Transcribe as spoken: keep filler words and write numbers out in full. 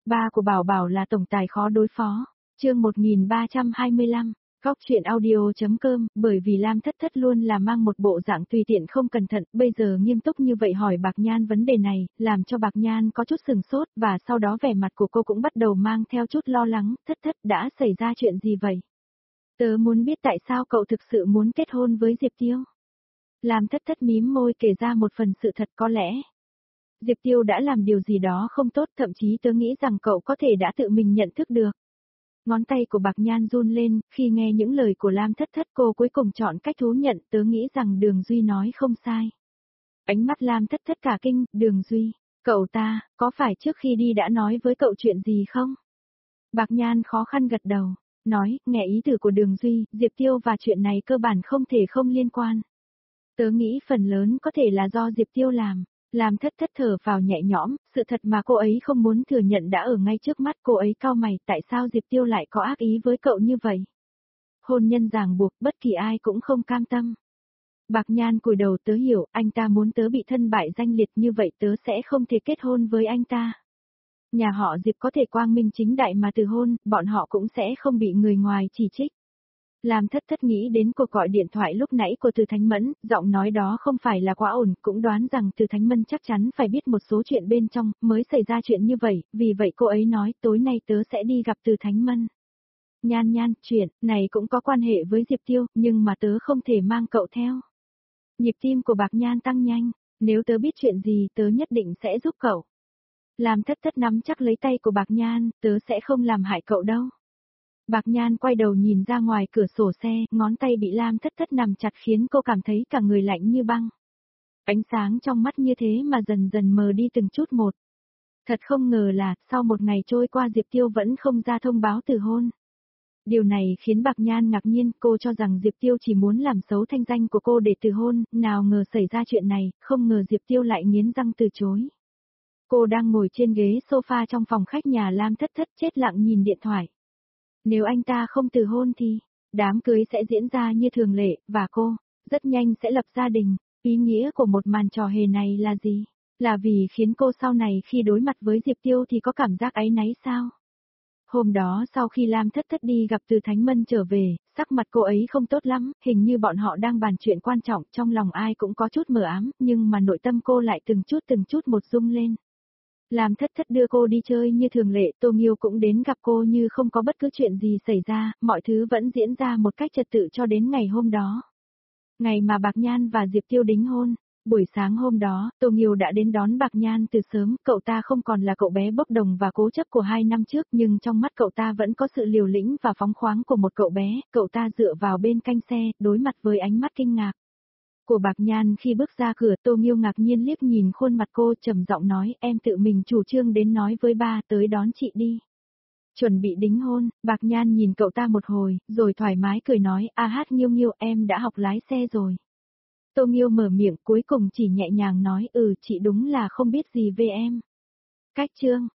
Ba của Bảo Bảo là tổng tài khó đối phó. Chương một nghìn ba trăm hai mươi lăm, Góc truyện audio.com, bởi vì Lam Thất Thất luôn là mang một bộ dạng tùy tiện không cẩn thận, bây giờ nghiêm túc như vậy hỏi Bạc Nhan vấn đề này, làm cho Bạc Nhan có chút sừng sốt, và sau đó vẻ mặt của cô cũng bắt đầu mang theo chút lo lắng. Thất Thất, đã xảy ra chuyện gì vậy? Tớ muốn biết tại sao cậu thực sự muốn kết hôn với Diệp Tiêu. Lam Thất Thất mím môi kể ra một phần sự thật. Có lẽ Diệp Tiêu đã làm điều gì đó không tốt, thậm chí tớ nghĩ rằng cậu có thể đã tự mình nhận thức được. Ngón tay của Bạc Nhan run lên, khi nghe những lời của Lam Thất Thất cô cuối cùng chọn cách thú nhận. Tớ nghĩ rằng Đường Duy nói không sai. Ánh mắt Lam Thất Thất cả kinh. Đường Duy, cậu ta, có phải trước khi đi đã nói với cậu chuyện gì không? Bạc Nhan khó khăn gật đầu, nói, nghe ý từ của Đường Duy, Diệp Tiêu và chuyện này cơ bản không thể không liên quan. Tớ nghĩ phần lớn có thể là do Diệp Tiêu làm. Lam Thất Thất thở vào nhẹ nhõm, sự thật mà cô ấy không muốn thừa nhận đã ở ngay trước mắt. Cô ấy cau mày, tại sao Diệp Tiêu lại có ác ý với cậu như vậy? Hôn nhân ràng buộc, bất kỳ ai cũng không cam tâm. Bạc Nhan cúi đầu, tớ hiểu, anh ta muốn tớ bị thân bại danh liệt như vậy, tớ sẽ không thể kết hôn với anh ta. Nhà họ Diệp có thể quang minh chính đại mà từ hôn, bọn họ cũng sẽ không bị người ngoài chỉ trích. Lam Thất Thất nghĩ đến cuộc gọi điện thoại lúc nãy của Từ Thánh Mẫn, giọng nói đó không phải là quá ổn, cũng đoán rằng Từ Thánh Mẫn chắc chắn phải biết một số chuyện bên trong, mới xảy ra chuyện như vậy, vì vậy cô ấy nói, tối nay tớ sẽ đi gặp Từ Thánh Mẫn. Nhan Nhan, chuyện này cũng có quan hệ với Diệp Tiêu, nhưng mà tớ không thể mang cậu theo. Nhịp tim của Bạc Nhan tăng nhanh, nếu tớ biết chuyện gì tớ nhất định sẽ giúp cậu. Lam Thất Thất nắm chắc lấy tay của Bạc Nhan, tớ sẽ không làm hại cậu đâu. Bạc Nhan quay đầu nhìn ra ngoài cửa sổ xe, ngón tay bị Lam Thất Thất nắm chặt khiến cô cảm thấy cả người lạnh như băng. Ánh sáng trong mắt như thế mà dần dần mờ đi từng chút một. Thật không ngờ là, sau một ngày trôi qua Diệp Tiêu vẫn không ra thông báo từ hôn. Điều này khiến Bạc Nhan ngạc nhiên, cô cho rằng Diệp Tiêu chỉ muốn làm xấu thanh danh của cô để từ hôn, nào ngờ xảy ra chuyện này, không ngờ Diệp Tiêu lại nghiến răng từ chối. Cô đang ngồi trên ghế sofa trong phòng khách nhà Lam Thất Thất chết lặng nhìn điện thoại. Nếu anh ta không từ hôn thì, đám cưới sẽ diễn ra như thường lệ, và cô, rất nhanh sẽ lập gia đình. Ý nghĩa của một màn trò hề này là gì? Là vì khiến cô sau này khi đối mặt với Diệp Tiêu thì có cảm giác áy náy sao? Hôm đó sau khi Lam Thất Thất đi gặp Từ Thánh Mẫn trở về, sắc mặt cô ấy không tốt lắm, hình như bọn họ đang bàn chuyện quan trọng, trong lòng ai cũng có chút mờ ám, nhưng mà nội tâm cô lại từng chút từng chút một rung lên. Lam Thất Thất đưa cô đi chơi như thường lệ, Tô Nghiêu cũng đến gặp cô như không có bất cứ chuyện gì xảy ra, mọi thứ vẫn diễn ra một cách trật tự cho đến ngày hôm đó. Ngày mà Bạc Nhan và Diệp Tiêu đính hôn, buổi sáng hôm đó, Tô Nghiêu đã đến đón Bạc Nhan từ sớm, cậu ta không còn là cậu bé bốc đồng và cố chấp của hai năm trước, nhưng trong mắt cậu ta vẫn có sự liều lĩnh và phóng khoáng của một cậu bé, cậu ta dựa vào bên cạnh xe, đối mặt với ánh mắt kinh ngạc của Bạc Nhan khi bước ra cửa. Tô Nghiêu ngạc nhiên liếc nhìn khuôn mặt cô, trầm giọng nói, em tự mình chủ trương đến nói với ba tới đón chị đi. Chuẩn bị đính hôn, Bạc Nhan nhìn cậu ta một hồi, rồi thoải mái cười nói, a hát Nghiêu Nghiêu, em đã học lái xe rồi. Tô Nghiêu mở miệng, cuối cùng chỉ nhẹ nhàng nói, ừ chị đúng là không biết gì về em. Cách chương,